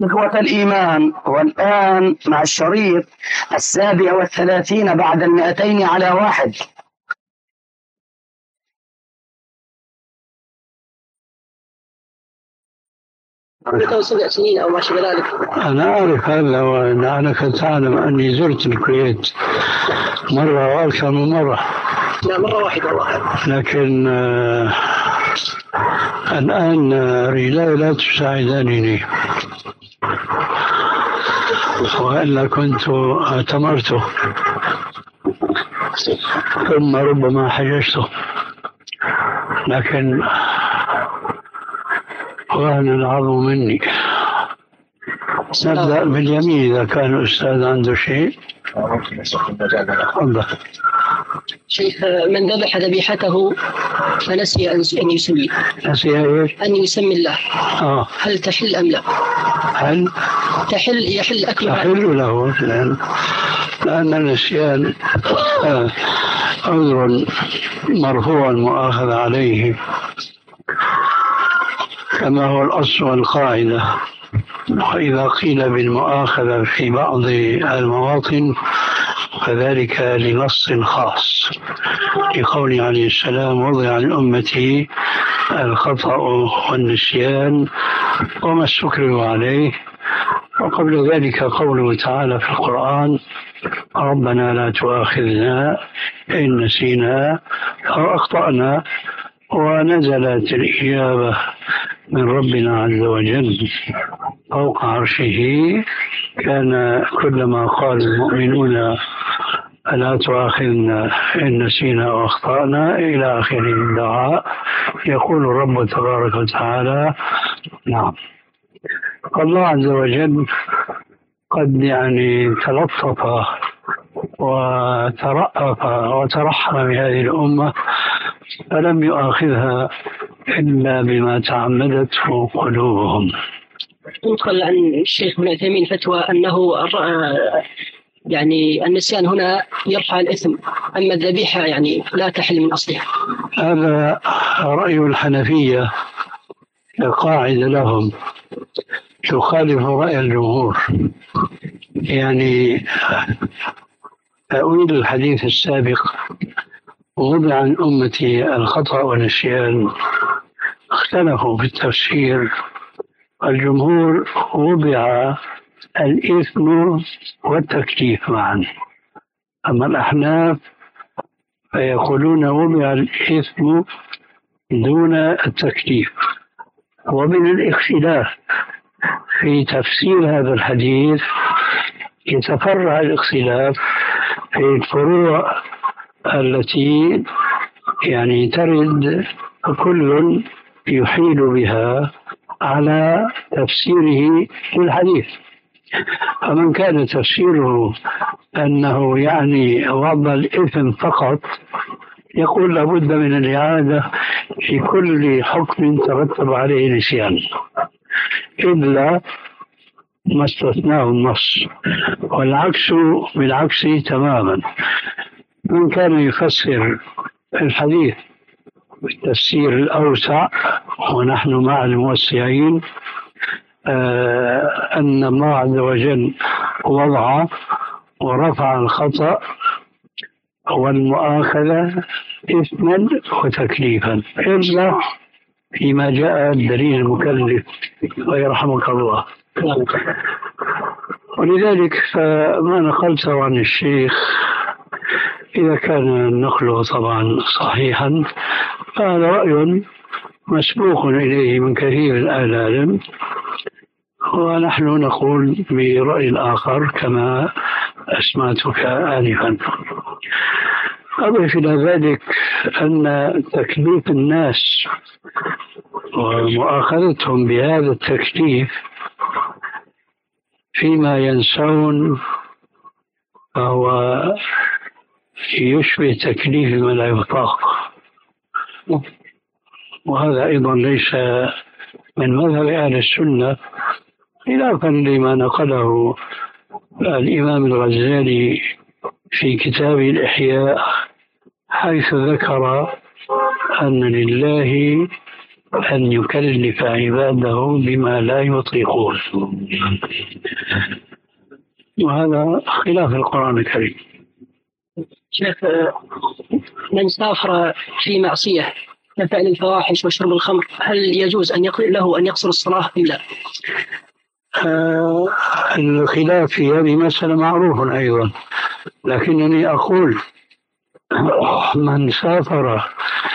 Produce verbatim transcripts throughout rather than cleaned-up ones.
إخوة الإيمان، والآن مع الشريط السابع والثلاثين بعد المئتين على واحد. سبع سنين أو ما شابه ذلك. أنا أعرف هذا، وأنك تعلم أني زرت الكويت مرة وأكثر من مرة. لا، مرة واحدة والله. لكن آه الآن رجلاي لا تساعدني، وإلا كنت اعتمرت ثم ربما حججت، لكن وهن العظم مني. نبدأ باليمين إذا كان الأستاذ عنده شيء. تفضل. شيخ، من ذبح ذبيحته فنسي أن يسمي نسي إيش؟ أن يسمي الله، آه. هل تحل أم لا؟ هل تحل يحل أكلها؟ تحل له، لأن, لأن النسيان آه عذر مرفوع المؤاخذة عليه، كما هو الأصل والقاعدة. وإذا قيل بالمؤاخذة في بعض المواطن فذلك لنص خاص، لقول عليه السلام: وضع عن أمتي الخطأ والنسيان وما استكرهوا عليه. وقبل ذلك قوله تعالى في القرآن: ربنا لا تؤاخذنا إن نسينا أو أخطأنا. ونزلت الإجابة من ربنا عز وجل فوق عرشه، كان كلما قال المؤمنون ألا تؤاخذنا إن نسينا أو أخطأنا إلى آخر الدعاء، يقول الرب تبارك وتعالى: نعم. الله عز وجل قد يعني تلطف وترأف وترحم بهذه الأمة، فلم يؤاخذها إلا بما تعمدته قلوبهم. ينقل عن الشيخ ابن عثيمين فتوى أنه يعني النسيان هنا يرفع الإثم، أما الذبيحة يعني لا تحل من أصلها. هذا رأي الحنفية، قاعدة لهم تخالف رأي الجمهور. يعني أعيد الحديث السابق: وضع عن أمتي الخطأ والنسيان. اختلفوا في التفسير. الجمهور وضع الإثم والتكليف معا، أما الأحناف فيقولون وضع الإثم دون التكليف. ومن الاختلاف في تفسير هذا الحديث يتفرع الاختلاف في الفروع التي يعني ترد كل يحيل بها على تفسيره للحديث. فمن كان تفسيره أنه يعني وضع الإثم فقط، يقول لابد من الإعادة في كل حكم ترتب عليه نسيان، إلا ما استثناه النص، والعكس بالعكس تماما. من كان يفسر الحديث بالتفسير الأوسع، ونحن مع الموسعين، آه أن الله عز وجل وضع ورفع الخطأ والمؤاخذة إثما وتكليفا، إلا فيما جاء الدليل المكلف ويرحمك الله. ولذلك فما نقلته عن الشيخ إذا كان نقله طبعا صحيحا فهذا رأي مسبوق إليه من كثير من أهل العلم، ونحن نقول برأي الآخر كما أسمعتك آنفا. أضيف إلى ذلك أن تكليف الناس ومؤاخذتهم بهذا التكليف فيما ينسون فهو يشبه تكليف من لا يطاق، وهذا أيضا ليس من مذهب أهل السنة، خلافا لما نقله الإمام الغزالي في كتابه الإحياء، حيث ذكر أن لله أن يكلف عباده بما لا يطيقون، وهذا خلاف القرآن الكريم. شيخ، من سافر في معصية كفعل الفواحش وشرب الخمر، هل يجوز أن يقل له أن يقصر الصلاة أم لا؟ آه الخلاف في هذه مسألة معروف أيضا، لكنني أقول من سافر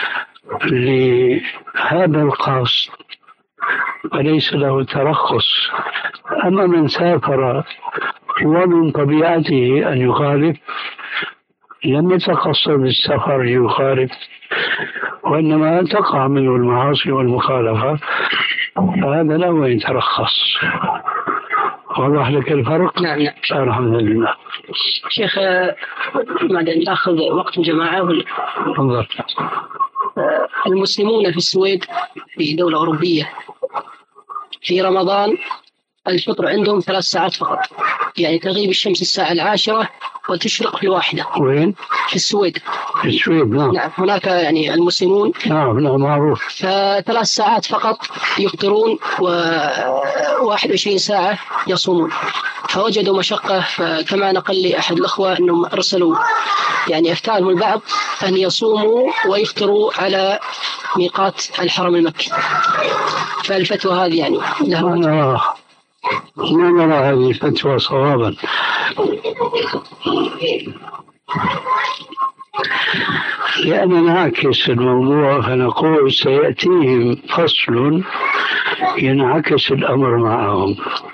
لهذا القصد فليس له ترخص. أما من سافر ومن طبيعته أن يخالف لم يتقصد بالسفر ليخالف، وإنما تقع منه المعاصي والمخالفة، فهذا له أن يترخص. وضح لك الفرق؟ نعم نعم. الحمد لله. شيخ، بعد أن تأخذ وقت الجماعة، انظر، المسلمون في السويد في دولة أوروبية في رمضان الفطر عندهم ثلاث ساعات فقط، يعني تغيب الشمس الساعة العاشرة وتشرق في الواحدة. وين؟ في السويد. في السويد، نعم. نعم، هناك يعني المسلمون نعم نعم معروف، فثلاث ساعات فقط يفطرون وواحد وعشرين ساعة يصومون، فوجدوا مشقة. فكما نقل لي أحد الأخوة أنهم أرسلوا يعني أفتاهم البعض أن يصوموا ويفطروا على ميقات الحرم المكي، فالفتوى هذه يعني لها نرى ما نرى هذه الفتوى صوابا، لأننا نعكس الموضوع فنقول سيأتيهم فصل ينعكس الأمر معهم،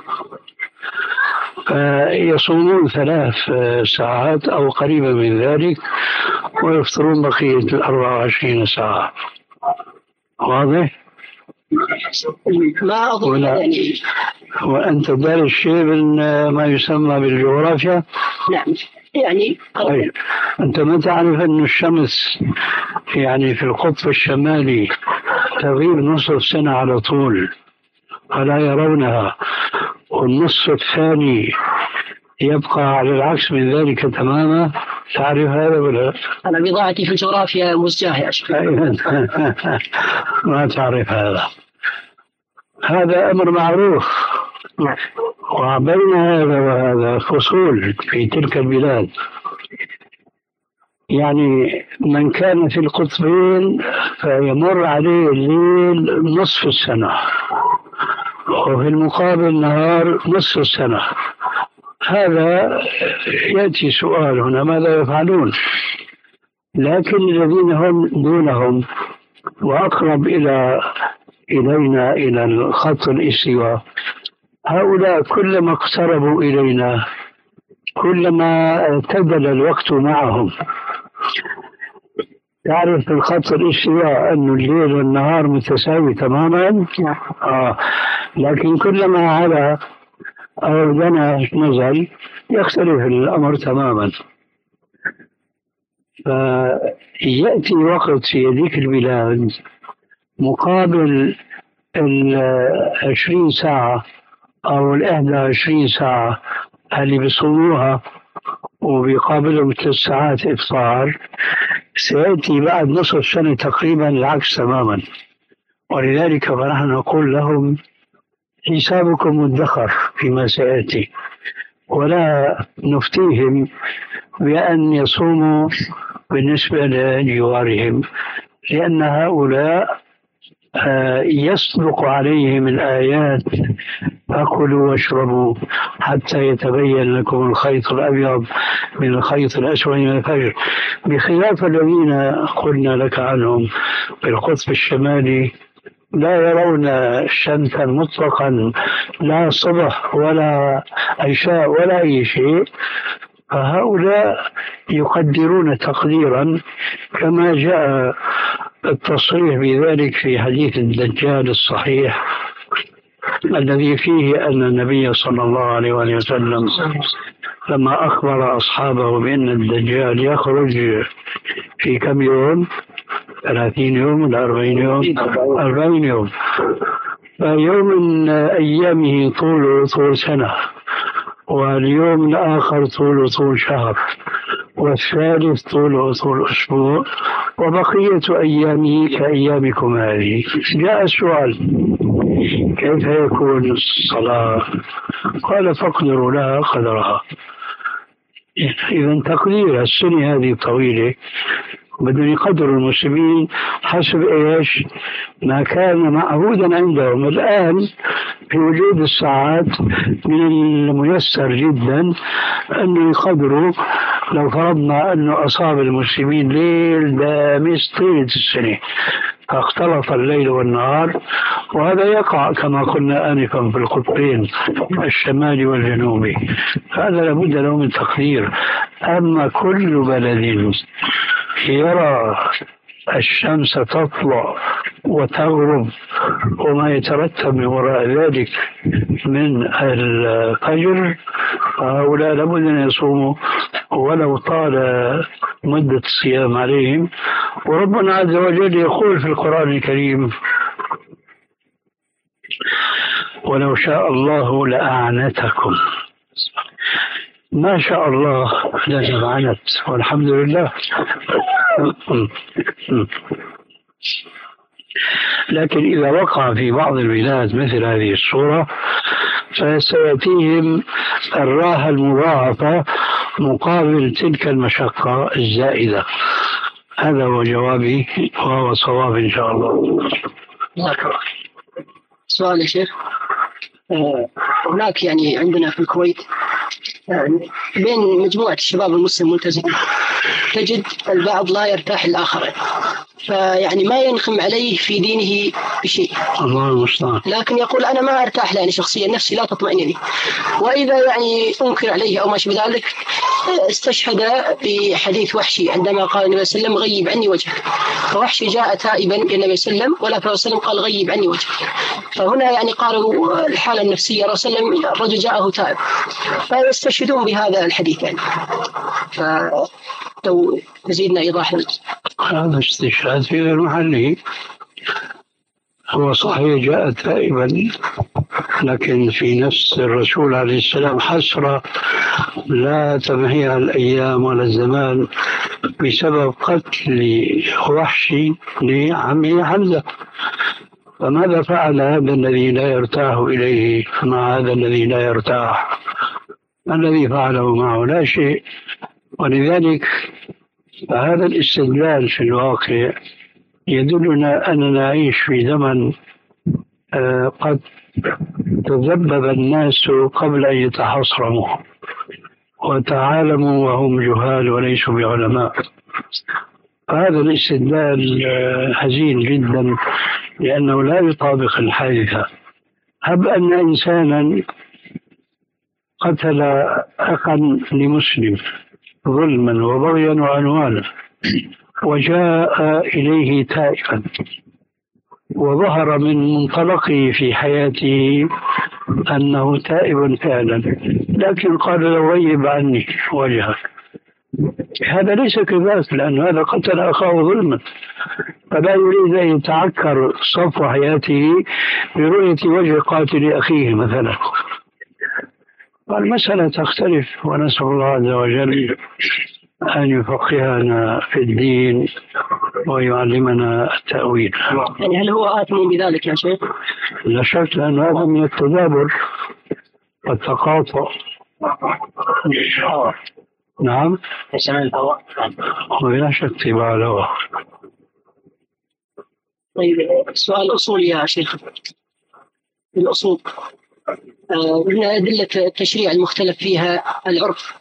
فيصومون ثلاث ساعات أو قريبا من ذلك ويفطرون بقية الأربع وعشرين ساعة. واضح؟ ما أظن يعني. وأنت دارس شيء من ما يسمى بالجغرافيا؟ نعم يعني. طيب، أنت ما تعرف أن الشمس يعني في القطب الشمالي تغيب نصف سنة على طول ولا يرونها، والنصف الثاني يبقى على العكس من ذلك تماما؟ تعرف هذا ولا؟ أنا بضاعتي في الجغرافيا مزجاة يا شيخ. ما تعرف هذا، هذا أمر معروف. وبين هذا وهذا فصول في تلك البلاد، يعني من كان في القطبين فيمر عليه الليل نصف السنة وفي المقابل نهار نصف السنة. هذا يأتي سؤال هنا ماذا يفعلون؟ لكن الذين هم دونهم وأقرب إلى إلينا إلى الخط الاستواء، هؤلاء كلما اقتربوا إلينا كلما اعتدل الوقت معهم. تعرف في الخط الاستواء أن الليل والنهار متساوي تماما، آه. لكن كلما على أو دنا نزل يختلف الأمر تماما. فيأتي وقت في هذيك البلاد مقابل العشرين ساعة أو الإحدى عشرين ساعة اللي بيصوموها وبيقابلهم ثلاث ساعات إفطار، سيأتي بعد نصف سنة تقريبا العكس تماما. ولذلك فنحن نقول لهم حسابكم مدخر فيما سيأتي، ولا نفتيهم بأن يصوموا بالنسبة لجوارهم، لأن هؤلاء يصدق عليهم الآيات فكلوا واشربوا حتى يتبين لكم الخيط الأبيض من الخيط الأسود من الفجر، بخلاف الذين قلنا لك عنهم بالقطب الشمالي لا يرون شمسا مطلقا، لا صبح ولا عشاء ولا أي شيء. فهؤلاء يقدرون تقديرا كما جاء التصريح بذلك في حديث الدجال الصحيح الذي فيه أن النبي صلى الله عليه وسلم لما أخبر أصحابه بأن الدجال يخرج في كم يوم، ثلاثين يوم ولا أربعين يوم؟ أربعين يوم. فيوم من أيامه طول طول سنة، واليوم الآخر طول طول شهر، والثالث طول طول أسبوع، وبقية أيامه كأيامكم هذه. جاء السؤال: كيف يكون الصلاة؟ قال: فاقدروا لها قدرها. إذا تقدير السنة هذه طويلة، بدهم يقدروا المسلمين حسب إيش ما كان معهودا عندهم. الآن في وجود الساعات من الميسر جدا أن يقدروا، لو فرضنا أنه أصاب المسلمين ليل دامس طيلة السنة فاختلط الليل والنهار، وهذا يقع كما قلنا آنفا في القطبين الشمالي والجنوبي، هذا لابد له من تقدير. أما كل بلد يرى الشمس تطلع وتغرب وما يترتب من وراء ذلك من الفجر، فهؤلاء لابد أن يصوموا ولو طال مدة الصيام عليهم. وربنا عز وجل يقول في القرآن الكريم: ولو شاء الله لأعنتكم. ما شاء الله لأعنت، والحمد لله. لكن إذا وقع في بعض البلاد مثل هذه الصورة فسيأتيهم الراحة المضاعفة مقابل تلك المشقة الزائدة. هذا هو جوابي، وهو صواب إن شاء الله. سؤال يا شيخ. هناك يعني عندنا في الكويت بين مجموعة الشباب المسلم الملتزم تجد البعض لا يرتاح الآخر، فيعني ما ينخم عليه في دينه بشيء، الله المستعان، لكن يقول أنا ما أرتاح لأني شخصيا نفسي لا تطمئن لي، وإذا يعني أنكر عليه أو ما شابه ذلك استشهد بحديث وحشي عندما قال النبي صلى الله عليه وسلم: غيب عني وجهك. فوحشي جاء تائبا إلى النبي صلى الله عليه وسلم، ولا صلى الله عليه وسلم قال: غيب عني وجهك. فهنا يعني قالوا الحالة النفسية، الرسول صلى الله عليه وسلم الرجل جاءه تائب، فيستشهدون بهذا الحديث يعني. فلو تزيدنا إيضاح. هذا استشهاد في غير محله. هو صحيح جاء تائبا، لكن في نفس الرسول عليه السلام حسرة لا تمحيها الأيام ولا الزمان بسبب قتل وحشي لعمه حمزة. فماذا فعل هذا الذي لا يرتاح إليه مع هذا الذي لا يرتاح؟ الذي فعله معه لا شيء. ولذلك هذا الاستدلال في الواقع يدلنا أننا نعيش في زمن قد تذبذب الناس قبل أن يتحصرموا وتعالموا وهم جهال وليسوا بعلماء. هذا الاستدلال حزين جدا لأنه لا يطابق الحادثة. هب أن إنسانا قتل أخا لمسلم ظلما وبغيا وعنوانا وجاء إليه تائبا وظهر من منطلقه في حياته أنه تائب فعلا، لكن قال له: غيب عني وجهك. هذا ليس كذلك، لأن هذا قتل أخاه ظلما، فلا يريد أن يتعكر صفو حياته برؤية وجه قاتل أخيه مثلا. المسألة تختلف، ونسأل الله عز وجل أن يفقهنا في الدين ويعلمنا التأويل. يعني هل هو آثم بذلك يا شيخ؟ لا شك، لأن هذا من التدابر والتقاطع. نعم، ولا شك تبع له. طيب سؤال أصولي يا شيخ. الأصول من أدلة التشريع المختلف فيها العرف،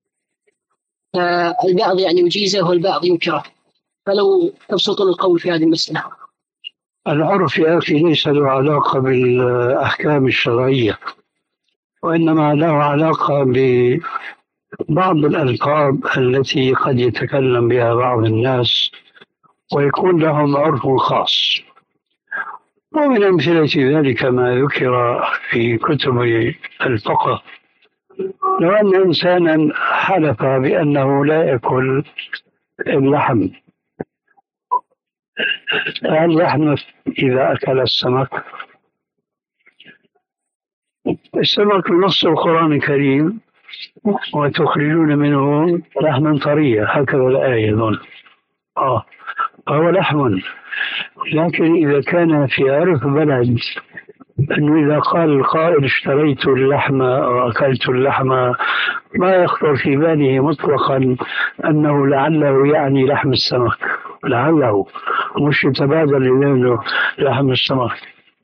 فالبعض يعني يجيزه والبعض ينكره، فلو تبسطون القول في هذه المسألة. العرف يا أخي ليس له علاقة بالأحكام الشرعية، وإنما له علاقة ببعض الألقاب التي قد يتكلم بها بعض الناس ويكون لهم عرف خاص. ومن أمثلة ذلك ما ذكر في كتب الفقه: لو أن إنسانا حلف بأنه لا يأكل اللحم، هل يحنث إذا أكل السمك؟ السمك نص القرآن الكريم وتخرجون منه لحما طريا، هكذا الآية أظن. آه هو لحم، لكن إذا كان في عرف بلد أنه إذا قال القائل اشتريت اللحم أو أكلت اللحم، ما يخطر في باله مطلقا أنه لعله يعني لحم السمك، لعله مش يتبادل إليه لحم السمك.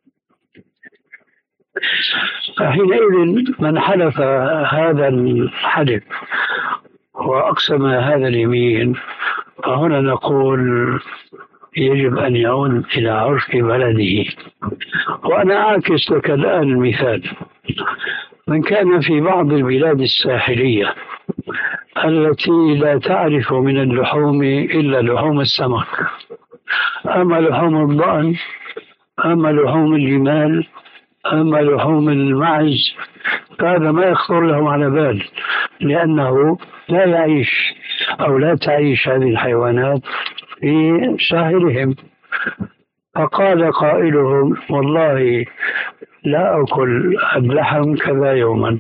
فحينئذ من حلف هذا الحلف وأقسم هذا اليمين، فهنا نقول يجب أن يعود إلى عرف بلده. وأنا أعكس لك الآن المثال: من كان في بعض البلاد الساحلية التي لا تعرف من اللحوم إلا لحوم السمك، أما لحوم الضأن، أما لحوم الجمال، أما لحوم المعز، فهذا ما يخطر لهم على بال، لأنه لا يعيش أو لا تعيش هذه الحيوانات في ساحلهم. فقال قائلهم: والله لا أكل اللحم كذا يوما،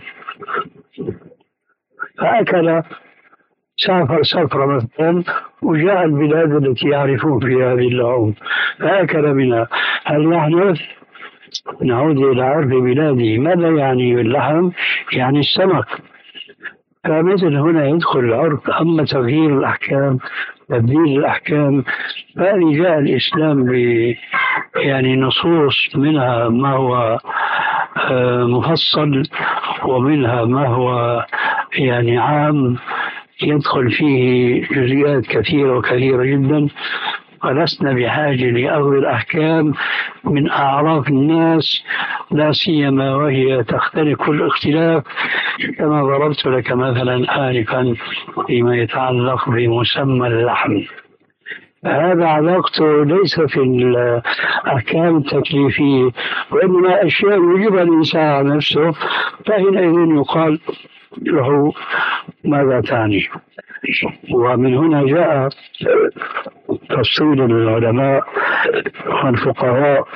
فأكل سافر سفرة مثلا وجاء البلاد التي يعرفون فيها هذه اللحوم فأكل منها. هل يحدث؟ نعود إلى عرف بلاده. ماذا يعني اللحم؟ يعني السمك. فمثل هنا يدخل العرف. أما تغيير الأحكام، تبديل الأحكام، فهذه جاء الإسلام ب يعني نصوص، منها ما هو مفصل ومنها ما هو يعني عام يدخل فيه جزئيات كثيرة وكثيرة جدا، ولسنا بحاجة لأخذ الأحكام من أعراف الناس، لا سيما وهي تختلف كل اختلاف، كما ضربت لك مثلا آنفا فيما يتعلق بمسمى اللحم. هذا علاقته ليس في الأحكام التكليفية، وإنما أشياء يجب الإنسان على نفسه، فحينئذ يقال له ماذا تعني. ومن هنا جاء تفصيل العلماء والفقهاء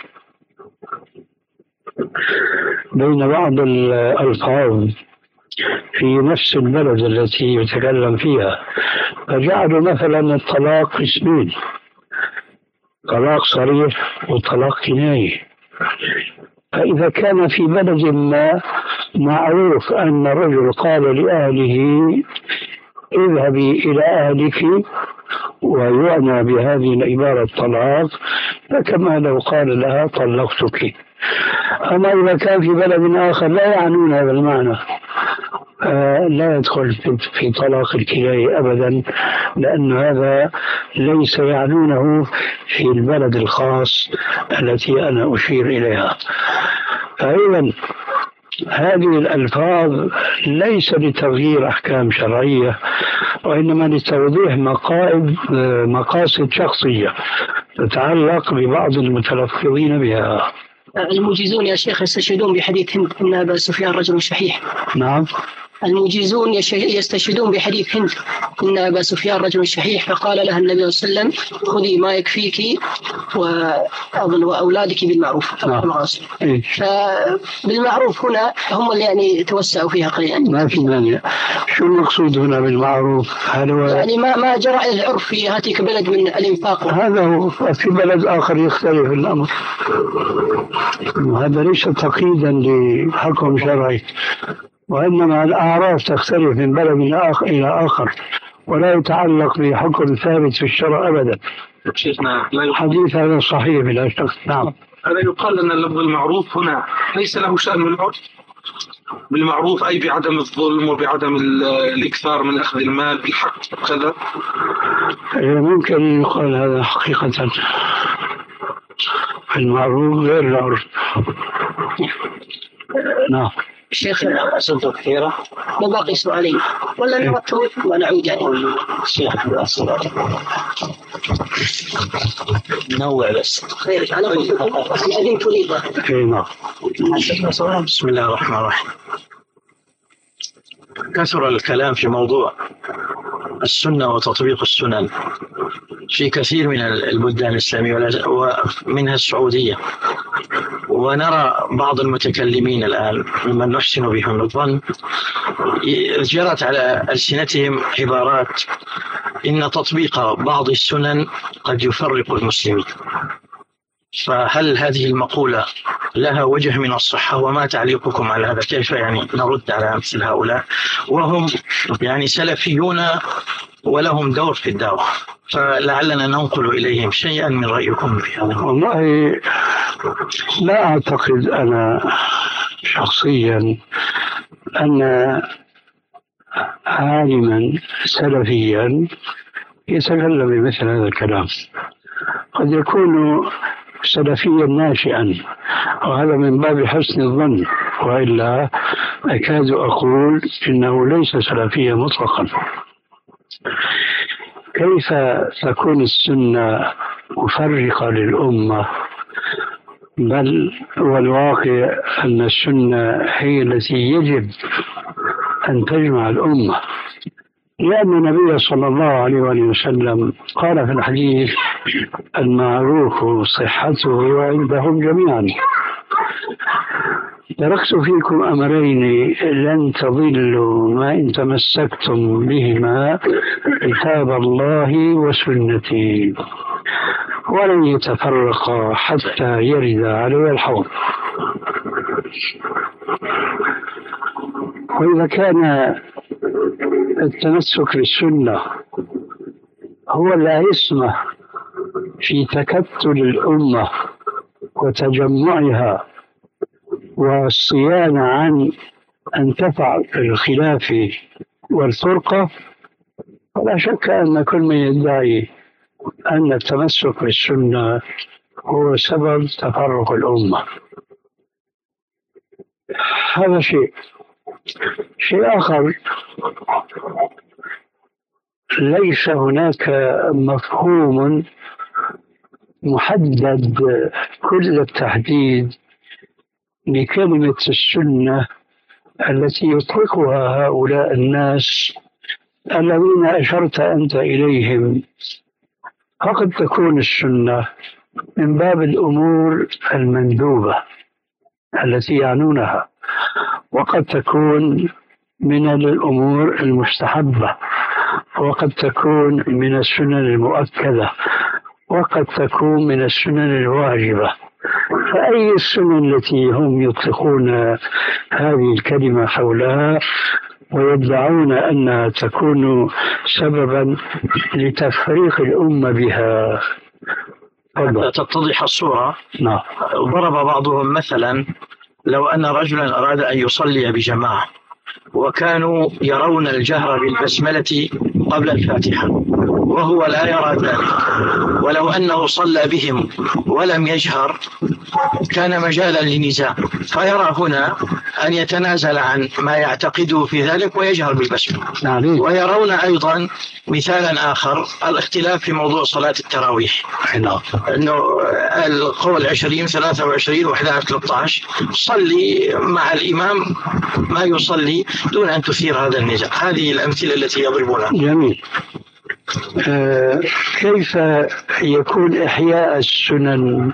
بين بعض الألفاظ في نفس البلد التي يتكلم فيها، فجعلوا مثلا الطلاق قسمين: طلاق صريح وطلاق كناية. فإذا كان في بلد ما معروف أن الرجل قال لأهله اذهبي إلى أهلك ويعنى بهذه العبارة طلاق، فكما لو قال لها طلقتك. أما إذا كان في بلد آخر لا يعنون هذا المعنى، آه لا يدخل في طلاق الكناية أبدا، لأن هذا ليس يعنونه في البلد الخاص التي أنا أشير إليها. فإذا هذه الألفاظ ليس لتغيير أحكام شرعية، وإنما لتوضيح مقاصد مقاصد شخصية تتعلق ببعض المتلفظين بها. الموجزون يا شيخ يستشهدون بحديث هند أن أبا سفيان رجل شحيح. نعم. الموجزون يستشهدون بحديث هند أن أبا سفيان رجل شحيح، فقال لها النبي صلى الله عليه وسلم: خذي ما يكفيك وأظن وأولادك بالمعروف. نعم. إيه؟ فبالمعروف هنا هم اللي يعني توسعوا فيها قليلا. ما في مانع. شو المقصود هنا بالمعروف؟ هل هو يعني ما ما جرى العرف في هاتيك بلد من الإنفاق؟ هذا هو. في بلد آخر يختلف الأمر. هذا ليس تقييدا لحكم شرعي، وإنما الأعراف تختلف من بلد آخر إلى آخر، ولا يتعلق بحكم ثابت في الشرع أبدا. شيخنا حديث هذا صحيح بلا شك. نعم. هذا يقال أن اللفظ المعروف هنا ليس له شأن بالعرف، بالمعروف أي بعدم الظلم وبعدم الإكثار من أخذ المال بالحق كذا. ممكن يقال هذا حقيقة. المعروف غير العرف. نعم. الشيخ أسئلة كثيرة، ما باقي سؤالين ولا نرتب ونعود يعني؟ الشيخ نوع بس. خير أنا أذن تريد. نعم. بسم الله الرحمن الرحيم. كثر الكلام في موضوع السنة وتطبيق السنن في كثير من البلدان الإسلامية ومنها السعودية، ونرى بعض المتكلمين الآن ممن نحسن بهم الظن جرت على ألسنتهم عبارات إن تطبيق بعض السنن قد يفرق المسلمين. فهل هذه المقولة لها وجه من الصحة؟ وما تعليقكم على هذا؟ كيف يعني نرد على مثل هؤلاء وهم يعني سلفيون ولهم دور في الدعوة؟ فلعلنا ننقل إليهم شيئا من رأيكم في هذا. والله لا أعتقد أنا شخصيا أن عالما سلفيا يتكلم بمثل هذا الكلام. قد يكون سلفيا ناشئا، وهذا من باب حسن الظن، وإلا أكاد أقول إنه ليس سلفيا مطلقا. كيف تكون السنة مفرقة للأمة؟ بل والواقع أن السنة هي التي يجب أن تجمع الأمة، لأن النبي صلى الله عليه وسلم قال في الحديث المعروف صحته عندهم جميعا. تركت فيكم أمرين لن تضلوا ما إن تمسكتم بهما، كتاب الله وسنتي، ولن يتفرقا حتى يرد علي الحوض. وإذا كان التمسك بالسنة هو العصمة في تكتل الأمة وتجمعها والصيانة عن أن تقع الخلاف والفرقة، فلا شك أن كل من يدعي أن التمسك بالسنة هو سبب تفرق الأمة. هذا شيء. شيء آخر، ليس هناك مفهوم محدد كل التحديد لكلمة السنة التي يطلقها هؤلاء الناس الذين أشرت أنت إليهم. فقد تكون السنة من باب الأمور المندوبة التي يعنونها، وقد تكون من الأمور المستحبة، وقد تكون من السنن المؤكدة، وقد تكون من السنن الواجبة. فأي السنن التي هم يطلقون هذه الكلمة حولها ويدعون أنها تكون سببا لتفريق الأمة بها؟ حتى تتضح الصورة، نعم. ضرب بعضهم مثلا لو أن رجلا أراد أن يصلي بجماعة وكانوا يرون الجهر بالبسملة قبل الفاتحة وهو لا يرى ذلك، ولو أنه صلى بهم ولم يجهر كان مجالا لنزاع، فيرى هنا أن يتنازل عن ما يعتقده في ذلك ويجهر بالبسملة. ويرون أيضا مثالا آخر، الاختلاف في موضوع صلاة التراويح، أنه القول عشرين ثلاثة وعشرين وحدة ثلاثة عشر، صلي مع الإمام ما يصلي دون أن تثير هذا النزاع. هذه الأمثلة التي يضربونها. جميل. آه كيف يكون إحياء السنن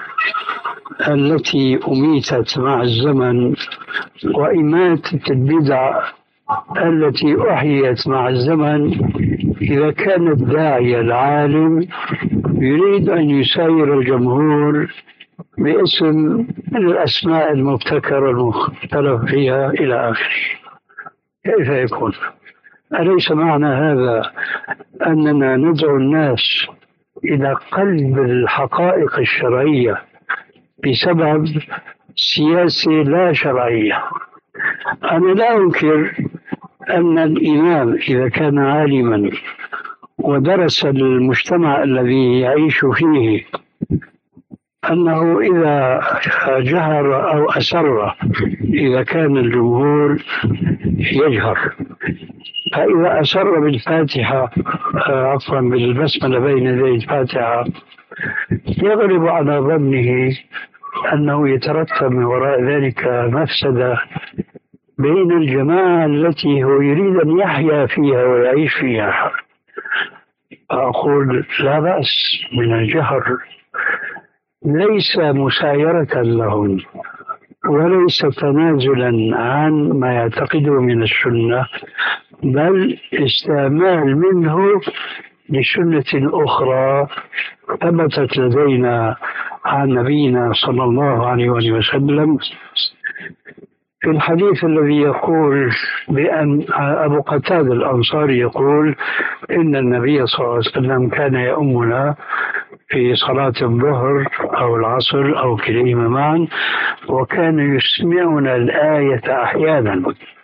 التي أميتت مع الزمن وإماتة البدع التي أحيت مع الزمن إذا كان الداعية العالم يريد أن يساير الجمهور باسم من الأسماء المبتكرة المختلف فيها إلى آخره؟ كيف يكون؟ أليس معنى هذا أننا ندعو الناس إلى قلب الحقائق الشرعية بسبب سياسة لا شرعية؟ أنا لا أنكر أن الإمام إذا كان عالما ودرس المجتمع الذي يعيش فيه أنه إذا جهر أو أسر إذا كان الجمهور يجهر، فإذا أسر بالفاتحة عفوا بالبسملة بين يدي الفاتحة يغلب على ظنه أنه يترتب من وراء ذلك مفسدة بين الجماعة التي هو يريد أن يحيا فيها ويعيش فيها. أقول لا بأس من الجهر ليس مسايرة لهم وليس تنازلا عن ما يعتقده من السنة، بل استعمال منه لسنة أخرى ثبتت لدينا عن نبينا صلى الله عليه وسلم في الحديث الذي يقول بأن أبو قتادة الأنصاري يقول إن النبي صلى الله عليه وسلم كان يؤمنا في صلاة الظهر أو العصر أو كليهما معا، وكان يسمعنا الآية أحيانا.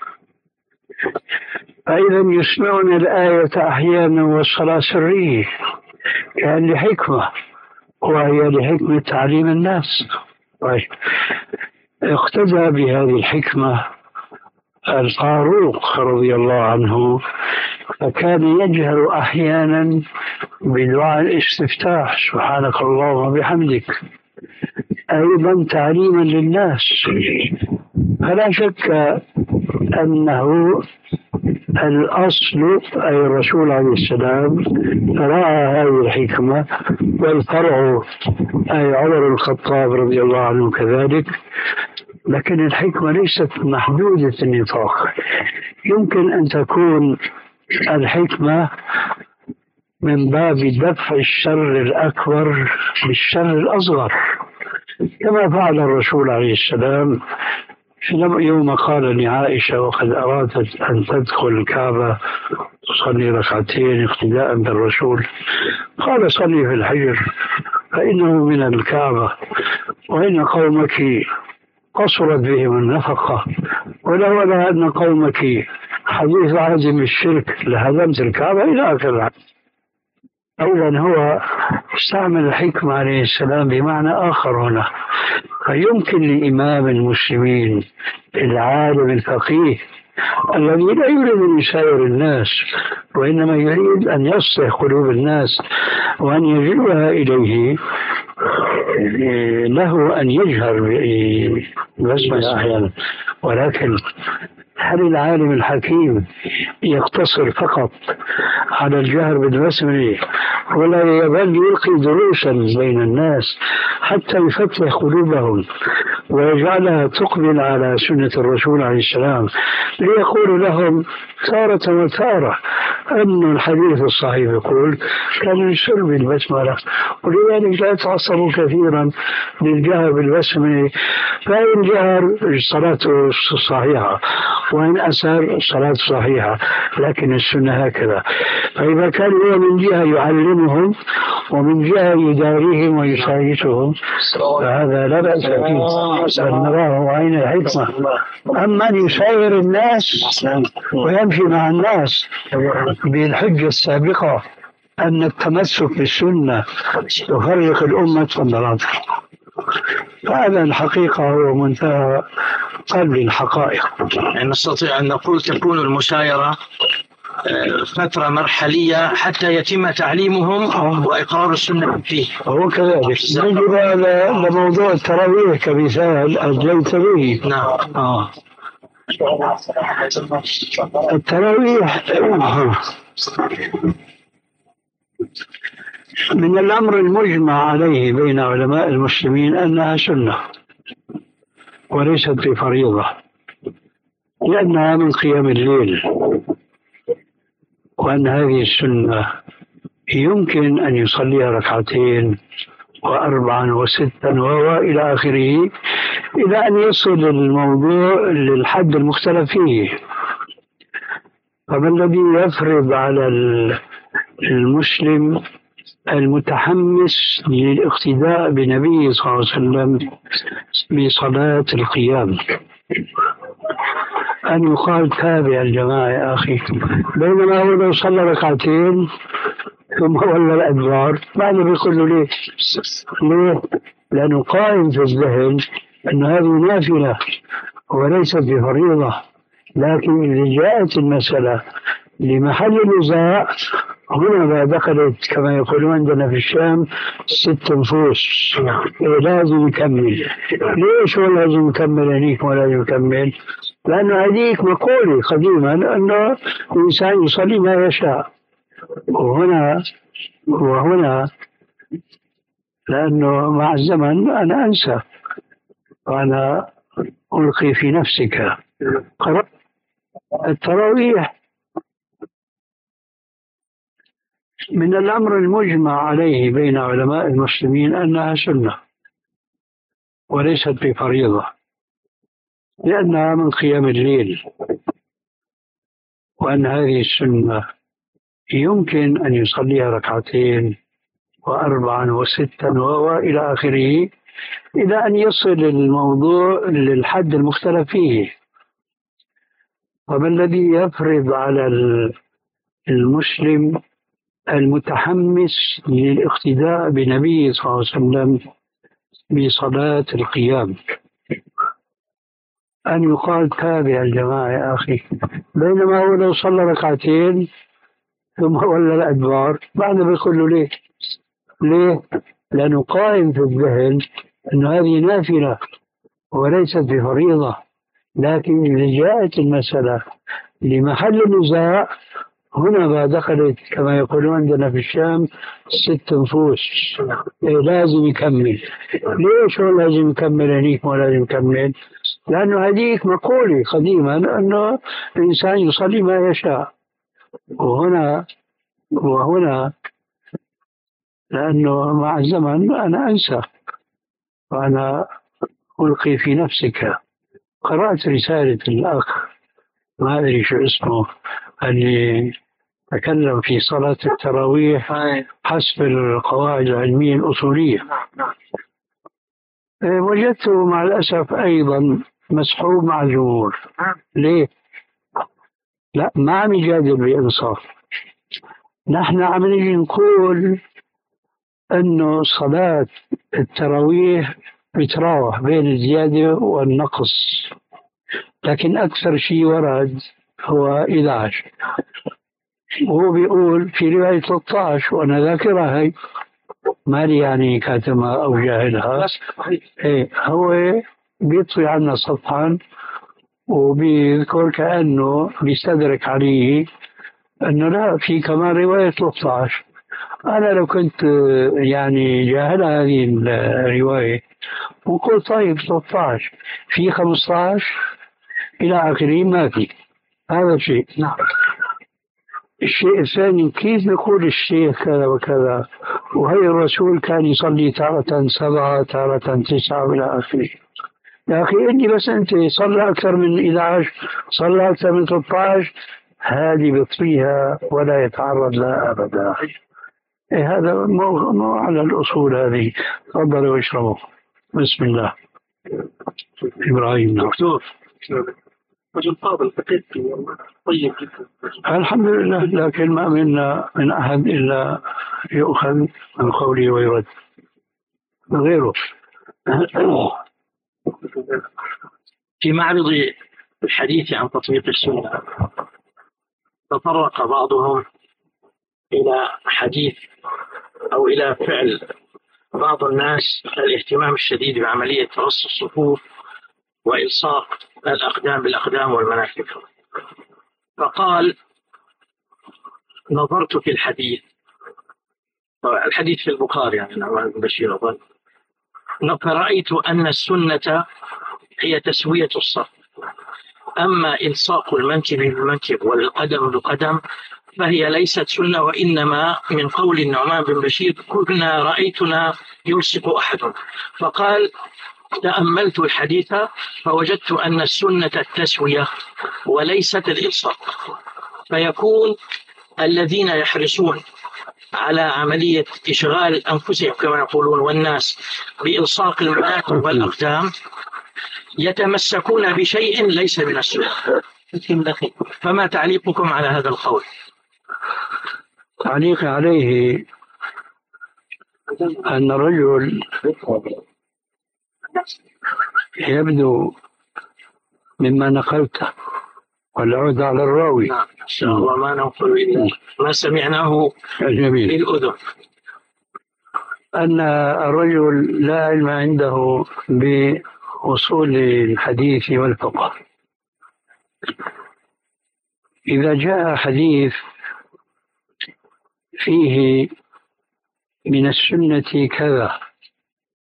فإذا يسمعنا الآية أحيانا والصلاة سرية كان لحكمة، وهي لحكمة تعليم الناس. اقتدى بهذه الحكمة الفاروق رضي الله عنه، فكان يجهر أحيانا بدعاء الاستفتاح سبحانك اللهم وبحمدك، أيضا تعليما للناس. فلا شك أنه الأصل أي الرسول عليه السلام رأى هذه الحكمة، والفرع أي عمر الخطاب رضي الله عنه كذلك. لكن الحكمة ليست محدودة النطاق، يمكن أن تكون الحكمة من باب دفع الشر الأكبر بالشر الأصغر، كما فعل الرسول عليه السلام يوم قال لعائشة وقد أرادت أن تدخل الكعبة تصلي ركعتين اقتداء بالرسول، قال صلي في الحجر فإنه من الكعبة، وإن قومك قصرت بهم النفقة، ولولا أن قومك حديث عهد بالشرك لهدمت الكعبة إلى آخر. أولا هو استعمل الحكمة عليه السلام بمعنى آخر هنا، فيمكن لإمام المسلمين العالم الفقيه الذي لا يريد أن يساير الناس، وإنما يريد أن يصلح قلوب الناس وأن يجلبها إليه، له أن يجهر بالبسملة أحيانا. ولكن هل العالم الحكيم يقتصر فقط على الجهر بالبسملة ولا يبل يلقي دروسا بين الناس حتى يفتح قلوبهم ويجعلها تقبل على سنة الرسول عليه السلام، ليقول لهم تارة وتارة أن الحديث الصحيح يقول كان يسر بالبسملة، ولذلك لا يتعصبوا كثيرا للجهر بالبسملة، فإن جهر صلاته صحيحة وإن أسر صلاة صحيحة، لكن السنة هكذا. فإذا كان هو من جهة يعلمهم ومن جهة يداريهم ويسايسهم فهذا لا بأس فيه، بل نراه عين الحكمة. أما أن يساير الناس ويمشي مع الناس بالحجة السابقة أن التمسك بالسنة يفرق الأمة والضلال، فهذا الحقيقة هو منتهى قلب الحقائق. يعني نستطيع أن نقول تكون المسايرة فترة مرحلية حتى يتم تعليمهم وإقرار السنة فيه. هو كذلك. نجد لموضوع التراويح كمثال أجلت به. نعم. آه. التراويح من الأمر المجمع عليه بين علماء المسلمين أنها سنة وليست بفريضة، لأنها من قيام الليل، وأن هذه السنة يمكن أن يصليها ركعتين وأربعا وستا وإلى آخره، إلى أن يصل الموضوع للحد المختلف فيه. فما الذي يفرض على المسلم المتحمس للاقتداء بنبيه صلى الله عليه وسلم بصلاة القيام أن يقال تابع الجماعة يا أخي، بينما هو لو صلى ركعتين ثم ولى الأدبار بعد بيقول له ليه؟ ليه؟ لأنه قائم في الذهن أن هذه نافلة وليست بفريضة، لكن إذا جاءت المسألة لمحل النزاع هنا ما دخلت كما يقولون عندنا في الشام ست نفوس، لازم يكمل. ليش هو لازم يكمل هنيك ولا يكمل؟ لأنه هذيك مقولة قديما أنه الإنسان يصلي ما يشاء، وهنا وهنا لأنه مع الزمن أنا أنسى، وأنا ألقي في نفسك. قرأت التراويح من الأمر المجمع عليه بين علماء المسلمين أنها سنة وليست بفريضة، لأنها من قيام الليل، وأن هذه السنة يمكن أن يصليها ركعتين وأربعا وستا وإلى آخره، إلى أن يصل الموضوع للحد المختلف فيه. وما الذي يفرض على المسلم المتحمس للاقتداء بنبي صلى الله عليه وسلم بصلاة القيام أن يقال تابع الجماعة يا أخي، بينما هو لو صلى ركعتين ثم ولى الأدبار بعد بيقول له ليه؟ ليه؟ لأنه قائم في الذهن أن هذه نافلة وليست بفريضة، لكن إذا جاءت المسألة لمحل النزاع هنا ما دخلت كما يقولون عندنا في الشام ست نفوس. إيه لازم يكمل. ليش هو لازم يكمل هنيك ولا لازم يكمل؟ لأنه هذيك مقولة قديما أنه الإنسان يصلي ما يشاء، وهنا وهنا لأنه مع الزمن أنا أنسى وأنا ألقي في نفسك. قرأت رسالة الأخ ما أدري شو اسمه اللي تكلم في صلاة التراويح حسب القواعد العلمية الأصولية، وجدته مع الأسف أيضا مسحوب مع الجمهور. ليه؟ لا، ما عم يجادل بإنصاف. نحن عم نجي نقول أنه صلاة التراويح بتراوح بين الزيادة والنقص، لكن أكثر شيء ورد هو إحدى عشر، وهو بيقول في رواية ثلاثة عشر، وأنا ذاكرها هي مالي يعني كاتمها أو جاهلها. إيه هو بيطوي عنا صفحا وبيذكر كأنه بيستدرك عليه أنه لا، في كمان رواية ثلاثة عشر. أنا لو كنت يعني جاهل هذه الرواية وقلت طيب ثلاثة عشر في خمسة عشر إلى آخره، ما في هذا شيء. نعم. الشيء الثاني، كيف نقول الشيخ كذا وكذا وهي الرسول كان يصلي تارة سبعة تارة تسعة إلى آخره؟ يا أخي إني بس أنت صلى أكثر من إحدى عشر، صلى أكثر من ثلاثة عشر، هذه بطفيها ولا يتعرض لها أبدا. إيه هذا مو, مو على الأصول هذه. تفضلوا واشربوا. بسم الله. إبراهيم. دكتور رجل فاضل فقيت طيب جدا الحمد لله، لكن ما منا من أحد إلا يؤخذ من قوله ويرد غيره. في معرض الحديث عن تطبيق السنة تطرق بعضهم إلى حديث أو إلى فعل بعض الناس الاهتمام الشديد بعملية ترص الصفوف وإلصاق الأقدام بالأقدام والمناكب، فقال: نظرت في الحديث، الحديث في البخاري يعني نعمان بن بشير أظن، فرأيت أن السنة هي تسوية الصف، أما إلصاق المنكب بالمنكب والقدم بالقدم فهي ليست سنة، وإنما من قول النعمان بن بشير: كنا رأيتنا يلصق أحد. فقال: تأملت الحديث فوجدت أن السنة التسوية وليست الإلصاق، فيكون الذين يحرصون على عملية إشغال أنفسهم كما يقولون والناس بإلصاق المناكب والأقدام يتمسكون بشيء ليس من السنة. فما تعليقكم على هذا القول؟ تعليق عليه أن الرجل يبدو مما نقلته، والعود على الراوي. نعم إن شاء الله ما ننقل إلا ما سمعناه بالأذن، أن الرجل لا علم عنده بأصول الحديث والفقه. إذا جاء حديث فيه من السنة كذا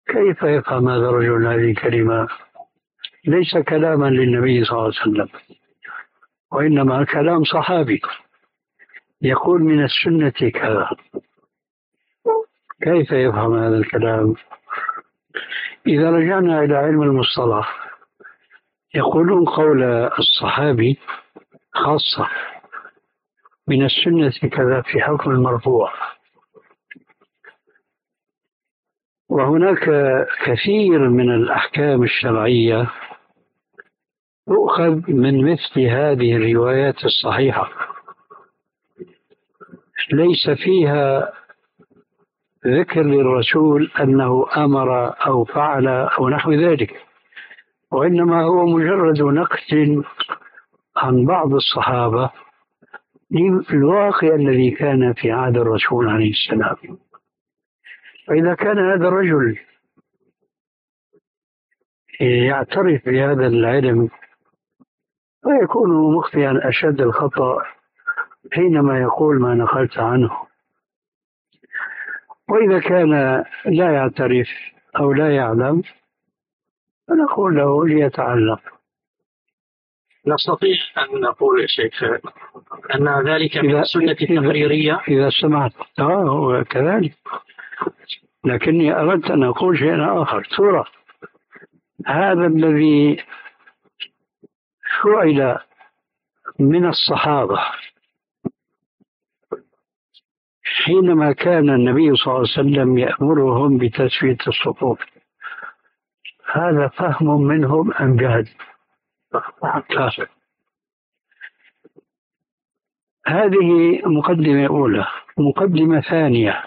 كيف يفهم هذا الرجل هذه الكلمة؟ ليس كلاما للنبي صلى الله عليه وسلم، وإنما كلام صحابي يقول من السنة كذا. كيف يفهم هذا الكلام؟ إذا رجعنا إلى علم المصطلح يقولون قول الصحابي خاصة، من السنة كذا في حكم المرفوع. وهناك كثير من الأحكام الشرعية تؤخذ من مثل هذه الروايات الصحيحة، ليس فيها ذكر للرسول أنه أمر أو فعل أو نحو ذلك، وإنما هو مجرد نقل عن بعض الصحابة للواقع الذي كان في عهد الرسول عليه السلام. فإذا كان هذا الرجل يعترف بهذا العلم فيكون مخطئا أشد الخطأ حينما يقول ما نقلت عنه. وإذا كان لا يعترف أو لا يعلم فنقول له ليتعلم. نستطيع أن نقول يا شيخ أن ذلك من السنة التقريرية إذا سمعت. آه كذلك، لكني أردت أن أقول شيئا آخر. ترى هذا الذي سئل من الصحابة حينما كان النبي صلى الله عليه وسلم يأمرهم بتسوية الصفوف، هذا فهم منهم أم جهل؟ هذه مقدمة أولى. مقدمة ثانية،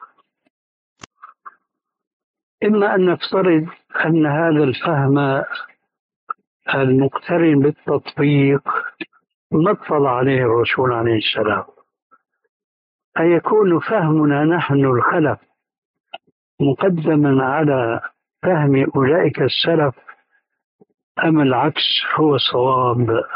إما أن نفترض أن هذا الفهم المقترن بالتطبيق ما اطلع عليه الرسول عليه السلام، أن يكون فهمنا نحن الخلف مقدما على فهم أولئك السلف، أم العكس هو الصواب؟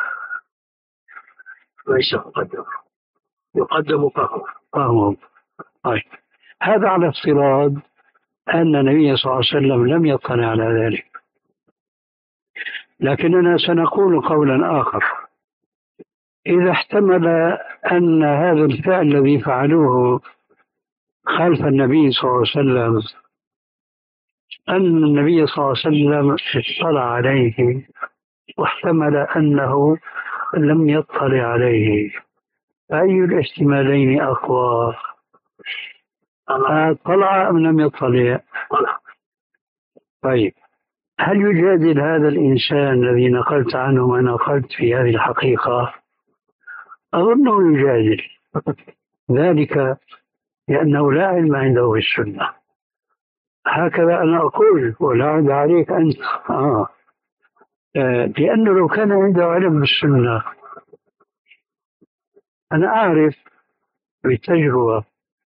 ليس مقدم، يقدم فهم فهمهم. طيب، هذا على افتراض أن النبي صلى الله عليه وسلم لم يطلع على ذلك. لكننا سنقول قولا آخر: إذا احتمل أن هذا الفعل الذي فعلوه خلف النبي صلى الله عليه وسلم أن النبي صلى الله عليه وسلم اطلع عليه، واحتمل أنه لم يطلع عليه، أي الاحتمالين أقوى؟ طلع أم لم يطلع؟ طيب، هل يجادل هذا الإنسان الذي نقلت عنه ما نقلت في هذه الحقيقة؟ أظنه يجادل، ذلك لأنه لا علم عنده بالسنة. هكذا أنا أقول، ولا عند عليك أنت. آه. آه. لأنه لو كان عنده علم بالسنة، أنا أعرف بالتجربة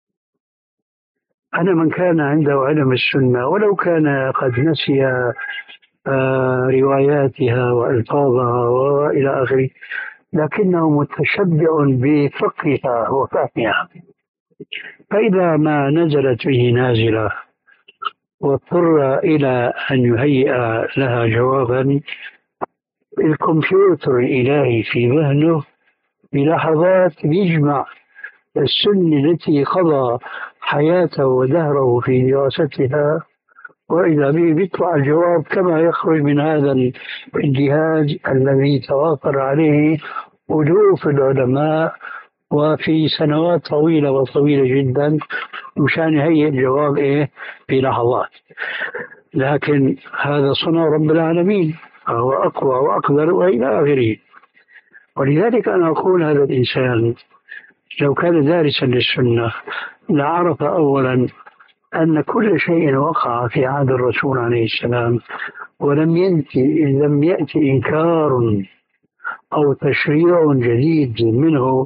أنا من كان عنده علم السنة ولو كان قد نسي آه رواياتها وألفاظها وإلى آخره، لكنه متشبع بفقهها وفهمها، فإذا ما نزلت به نازلة واضطر إلى أن يهيئ لها جوابا، الكمبيوتر الإلهي في ذهنه بلحظات يجمع السنة التي قضى حياته ودهره في دراستها، وإذا به بيطلع الجواب كما يخرج من هذا الجهاز الذي توافر عليه ألوف العلماء وفي سنوات طويلة وطويلة جدا مشان يهيئ الجواب إيه في لحظات. لكن هذا صنع رب العالمين، فهو أقوى وأقدر وإلى آخره. ولذلك أنا أقول هذا الإنسان لو كان دارسا للسنة لعرف أولا أن كل شيء وقع في عهد الرسول عليه السلام ولم يأتي لم يأتي إنكار أو تشريع جديد منه،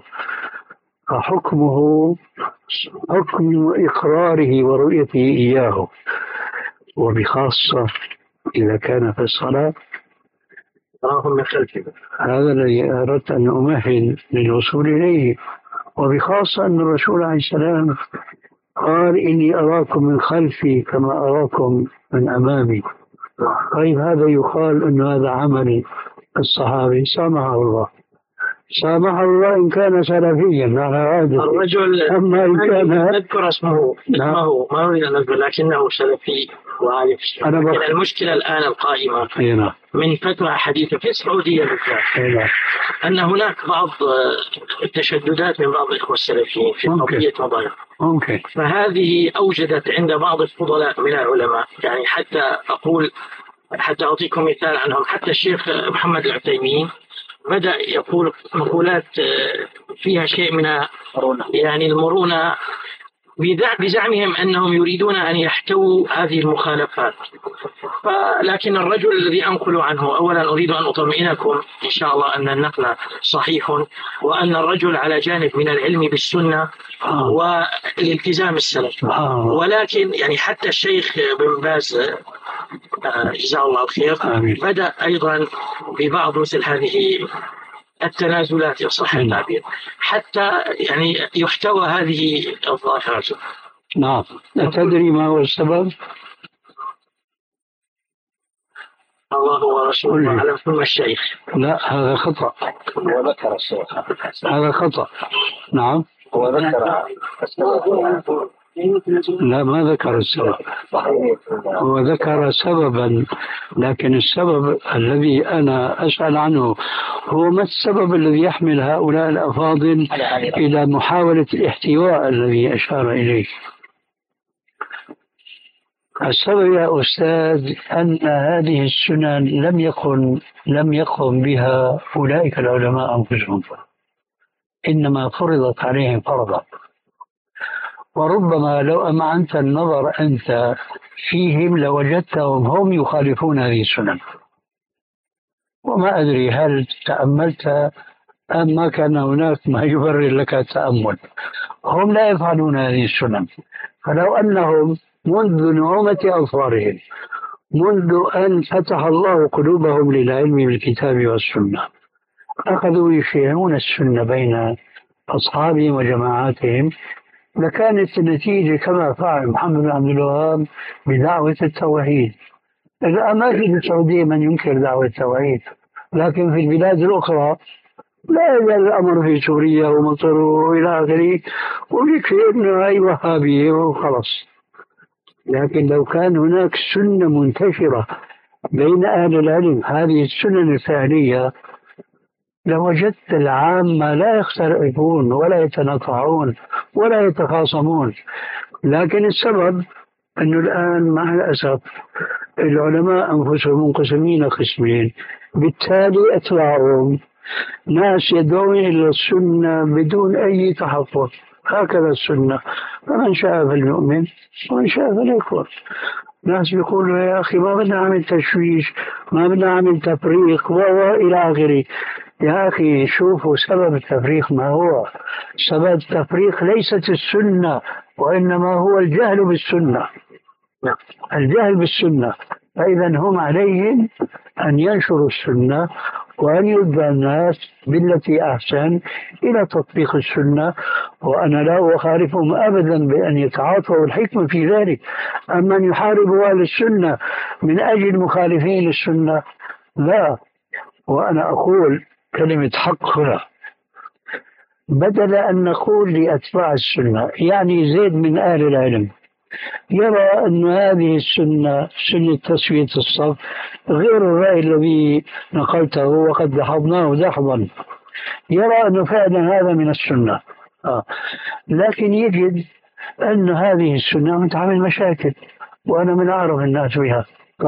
فحكمه حكم إقراره ورؤيته إياه، وبخاصة إذا كان في الصلاة. هذا الذي أردت أن أمهد للوصول إليه، وبخاصة أن الرسول عليه السلام قال إني أراكم من خلفي كما أراكم من أمامي. طيب هذا يقال أن هذا عمل الصحابي، سامحه الله، سامحه الله إن كان سلفيا على عادة الرجل. أما إن كان نذكر اسمه اسمه ما أريد أن أذكر، لكنه سلفي وعارف. أنا لكن بخ... المشكلة الآن القائمة هنا. من فترة حديثة في السعودية بالذات أن هناك بعض التشددات من بعض الإخوة السلفيين في قضية مضايق. ممكن. فهذه أوجدت عند بعض الفضلاء من العلماء، يعني حتى أقول حتى أعطيكم مثال عنهم، حتى الشيخ محمد العثيمين بدأ يقول مقولات فيها شيء من يعني المرونة، بزعمهم أنهم يريدون أن يحتووا هذه المخالفات. لكن الرجل الذي أنقل عنه، أولا أريد أن أطمئنكم إن شاء الله أن النقل صحيح، وأن الرجل على جانب من العلم بالسنة والالتزام السلف. ولكن يعني حتى الشيخ بن باز جزاه الله الخير بدأ أيضا ببعض مثل هذه التنازلات يصح التعبير حتى يعني يحتوى هذه الظاهرة. نعم. تدري ما هو السبب؟ الله ورسوله أعلم. ثم الشيخ. لا هذا خطأ. هو ذكر الشيخ. هذا خطأ. نعم. هو ذكر السبب. لا ما ذكر السبب، هو ذكر سببا، لكن السبب الذي أنا أسأل عنه هو ما السبب الذي يحمل هؤلاء الأفاضل إلى محاولة الاحتواء الذي أشار إليه. السبب يا أستاذ أن هذه السنن لم يكن لم يقم بها أولئك العلماء أنفسهم، إنما فرضت عليهم فرضا. وربما لو أمعنت النظر أنت فيهم لوجدتهم هم يخالفون هذه السنن، وما أدري هل تأملت أم ما كان هناك ما يبرر لك التأمل. هم لا يفعلون هذه السنن، فلو أنهم منذ نعومة أظفارهم، منذ أن فتح الله قلوبهم للعلم بالكتاب والسنة، أخذوا يشيعون السنة بين أصحابهم وجماعاتهم، لكانت النتيجة كما فعل محمد بن عبد الوهاب بدعوة التوحيد. الآن ما في السعودية من ينكر دعوة التوحيد، لكن في البلاد الأخرى لا يزال الأمر في سوريا ومصر وإلى آخره، ويكفي أنه أي وهابية وخلص. لكن لو كان هناك سنة منتشرة بين أهل العلم، هذه السنن الفعلية، لوجدت العامة لا يختلفون ولا يتناطعون ولا يتخاصمون. لكن السبب أنه الآن مع الأسف العلماء أنفسهم منقسمين قسمين، بالتالي أتباعهم ناس يدعون إلى السنة بدون أي تحفظ، هكذا السنة، فمن شاء فليؤمن ومن شاء فليكفر. ناس بيقولوا يا أخي ما بدنا نعمل تشويش، ما بدنا نعمل تفريق وإلى آخره. يا أخي شوفوا سبب التفريق ما هو. سبب التفريق ليست السنة، وإنما هو الجهل بالسنة. الجهل بالسنة. فإذا هم عليهم أن ينشروا السنة وأن يدعى الناس بالتي أحسن إلى تطبيق السنة، وأنا لا أخالفهم أبدا بأن يتعاطوا الحكمة في ذلك. أما أن يحاربوا أهل السنة من أجل مخالفين للسنة لا. وأنا أقول كلمة حق هنا، بدل أن نقول لأتباع السنة، يعني زيد من أهل العلم يرى أن هذه السنة سنة تسوية الصف غير الرأي الذي نقلته وقد دحضناه دحضا، يرى أنه فعلا هذا من السنة. آه. لكن يجد أن هذه السنة تعمل مشاكل وأنا من أعرف الناس بها.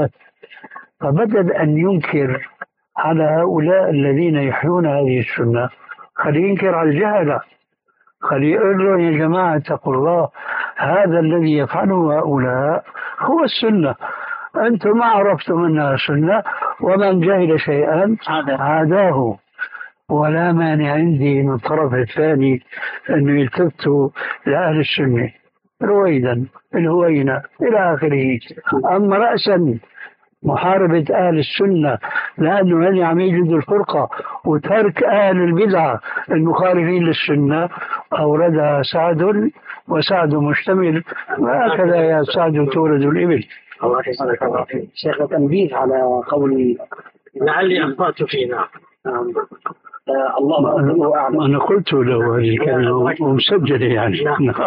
فبدل أن ينكر على هؤلاء الذين يحيون هذه السنة، خليه ينكر على الجهلة، خليه يقول له يا جماعة اتقوا الله، هذا الذي يفعله هؤلاء هو السنة، أنتم ما عرفتم أنها سنة، ومن جهل شيئا عاداه. ولا مانع عندي من الطرف الثاني أنه يلتفتوا لأهل السنة رويدا الهوينة إلى آخره. أما رأسا محاربة أهل السنة لأنه هل عم يجدوا الفرقة وترك أهل البدعة المخالفين للسنة، أوردها سعد وسعد مشتمل، وهكذا يا سعد تولد الإبل. الله يسلمك الله فيك. شيخ تنبيه على قول لعلي أخطأت فيه. نعم. آه الله أكبر أعلم. أنا قلت له هذه الكلمة ومسجلة يعني.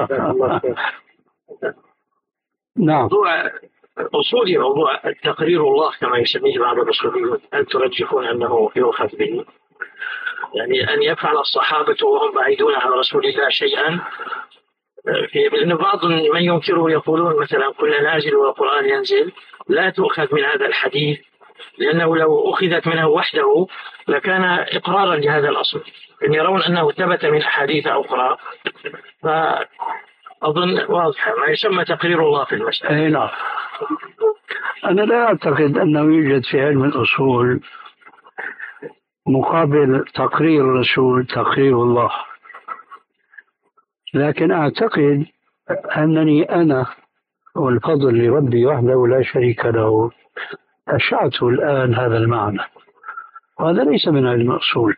نعم. موضوع أصولي، موضوع تقرير الله كما يسميه بعض الأصوليين، هل ترجحون أنه يؤخذ به؟ يعني أن يفعل الصحابة وهم بعيدون عن رسول الله شيئا، في لأن بعض من ينكره يقولون مثلا كل نازل والقرآن ينزل، لا تؤخذ من هذا الحديث، لأنه لو أخذت منه وحده لكان إقرارا لهذا الأصل، إن يرون أنه ثبت من أحاديث أخرى، فأظن واضحة ما يسمى تقرير الله في المسألة. نعم. أنا لا أعتقد أنه يوجد في علم الأصول مقابل تقرير الرسول تقرير الله، لكن أعتقد أنني أنا والفضل لربي وحده لا شريك له أشعت الآن هذا المعنى، وهذا ليس من علم الأصول.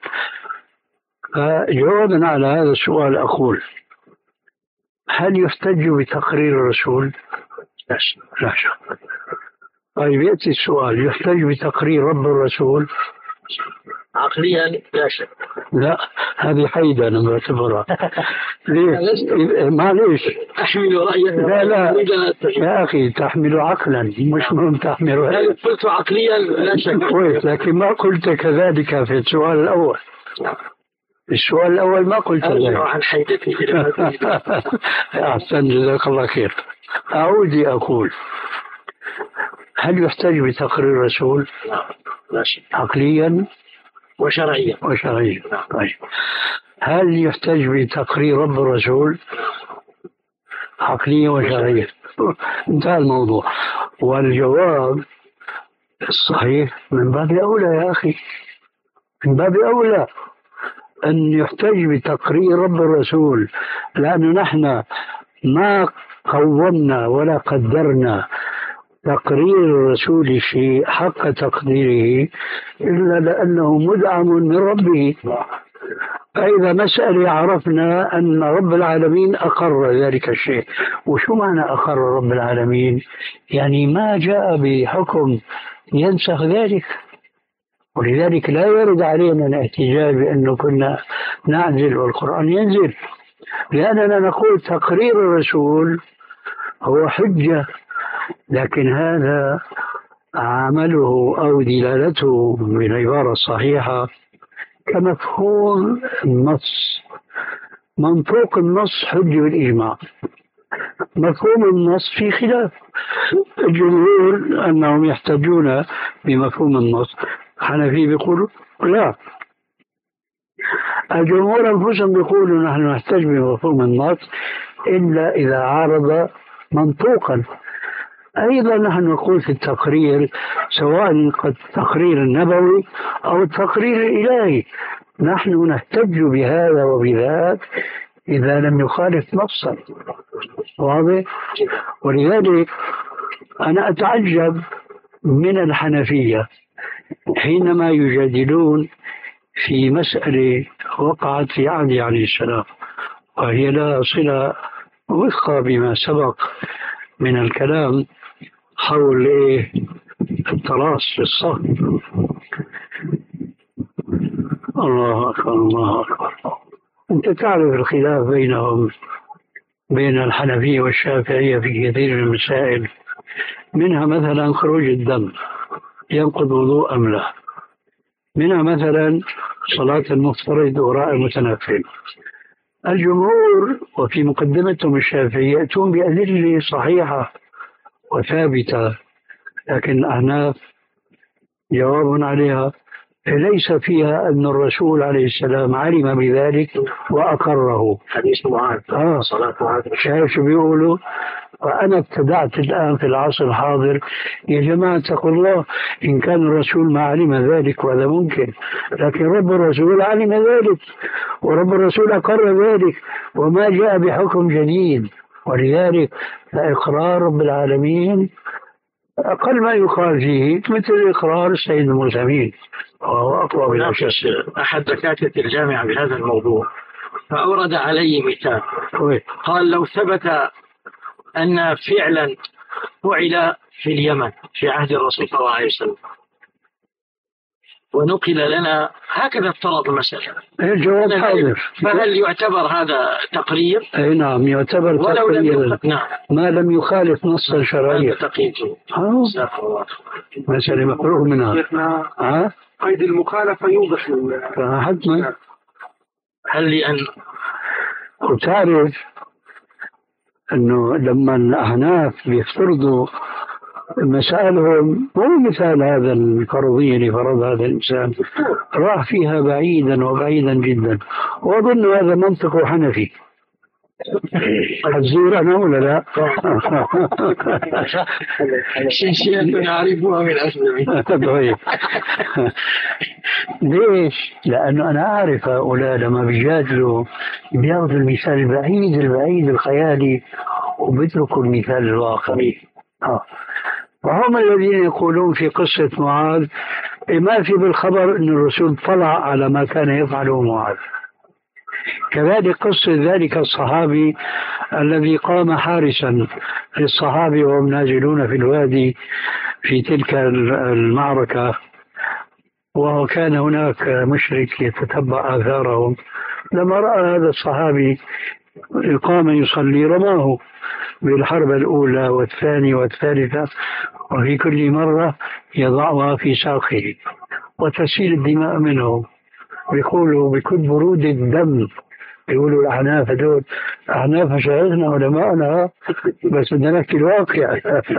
فجوابا على هذا السؤال أقول: هل يحتج بتقرير الرسول؟ لا شك. طيب يأتي السؤال: يحتج بتقرير رب الرسول؟ عقليا لا شك. لا، هذه حيدة أنا بعتبرها. ليه؟ معليش أحمل رأيك. لا لا يا أخي، تحمل عقلا مش مهم تحمل رأيك. قلت عقليا لا شك كويس، لكن ما قلت كذلك في السؤال الأول. السؤال الأول ما قلت ذلك. عن حيدتي. أحسن، جزاك الله خير. أعود أقول: هل يحتاج بتقرير الرسول؟ لا شك. عقليا وشرعيا. وشرعيا. طيب، هل يحتاج بتقرير رب الرسول؟ عقليا وشرعيا. انتهى الموضوع. والجواب الصحيح من باب أولى يا أخي، من باب أولى أن يحتاج بتقرير رب الرسول، لأنه نحن ما قومنا ولا قدرنا تقرير الرسول شيء حق تقديره إلا لأنه مدعم من ربه. فإذا مسألة عرفنا أن رب العالمين أقر ذلك الشيء. وشو معنى أقر رب العالمين؟ يعني ما جاء بحكم ينسخ ذلك، ولذلك لا يرد علينا الاحتجاج بأنه كنا نعزل والقرآن ينزل، لأننا نقول تقرير الرسول هو حجة، لكن هذا عمله أو دلالته بالعبارة الصحيحة كمفهوم النص. منطوق النص حجة بالإجماع، مفهوم النص في خلاف. الجمهور أنهم يحتجون بمفهوم النص، الحنفي بيقولوا لا، الجمهور أنفسهم بيقولوا نحن نحتج بمفهوم النص إلا إذا عارض منطوقا. أيضا نحن نقول في التقرير سواء التقرير النبوي أو التقرير الإلهي نحن نحتج بهذا وبذاك إذا لم يخالف نصا. واضح؟ ولذلك أنا أتعجب من الحنفية حينما يجادلون في مسألة وقعت في عهد عليه السلام، وهي لا صلة وفق بما سبق من الكلام حول إيه التراص في الصف. الله أكبر الله أكبر. أنت تعرف الخلاف بينهم بين الحنفية والشافعية في كثير من المسائل، منها مثلا خروج الدم ينقض وضوء أم لا، منها مثلا صلاة المفترض وراء المتنفل. الجمهور وفي مقدمتهم الشافعية يأتون بأدلة صحيحة وثابتة، لكن الأحناف جواب عليها ليس فيها أن الرسول عليه السلام علم بذلك وأقره. حديث معاذ. آه. صلاة معاذ. شايف شو بيقولوا؟ وأنا ابتدعت الآن في العصر الحاضر يا جماعة اتقوا الله، إن كان الرسول ما علم ذلك وهذا ممكن، لكن رب الرسول علم ذلك ورب الرسول أقر ذلك وما جاء بحكم جديد. ولذلك فإقرار رب العالمين أقل ما يقال فيه مثل إقرار السيد المرسلين، وهو أقوى بالأشياء. أحد دكاترة الجامعة بهذا الموضوع فأورد علي مثال، قال لو ثبت أن فعلا فعل في اليمن في عهد الرسول صلى الله عليه وسلم ونقل لنا هكذا افترض المسألة، الجواب حاضر، فهل يعتبر هذا تقرير؟ أي نعم يعتبر تقرير ما لم يخالف نصا شرعيا. مسألة مفروغ منها. ها؟ قيد المخالفة يوضح حتما. هل لأن وتعرف أنه لما الأحناف بيفترضوا مسائلهم مو مثال هذا الفرضية اللي فرض هذا الإنسان، راح فيها بعيدا وبعيدا جدا، وأظن هذا منطق حنفي. حتزور أنا ولا لا؟ شيء نعرفها من أسلمي. طيب ليش؟ لأنه أنا أعرف هؤلاء لما بيجادلوا بياخذوا المثال البعيد البعيد الخيالي وبيتركوا المثال الواقعي. آه. وهم الذين يقولون في قصة معاذ ما في بالخبر أن الرسول طلع على ما كان يفعله معاذ. كذلك قصة ذلك الصحابي الذي قام حارسا للصحابة وهم نازلون في الوادي في تلك المعركة، وكان هناك مشرك يتتبع آثارهم، لما رأى هذا الصحابي قام يصلي رماه بالحرب الأولى والثانية والثالثة، وفي كل مرة يضعها في ساقه وتسيل الدماء منه. بيقولوا بكل برود الدم، يقولوا الأحناف دول أحناف مشايخنا علماءنا، بس بدنا نحكي الواقع.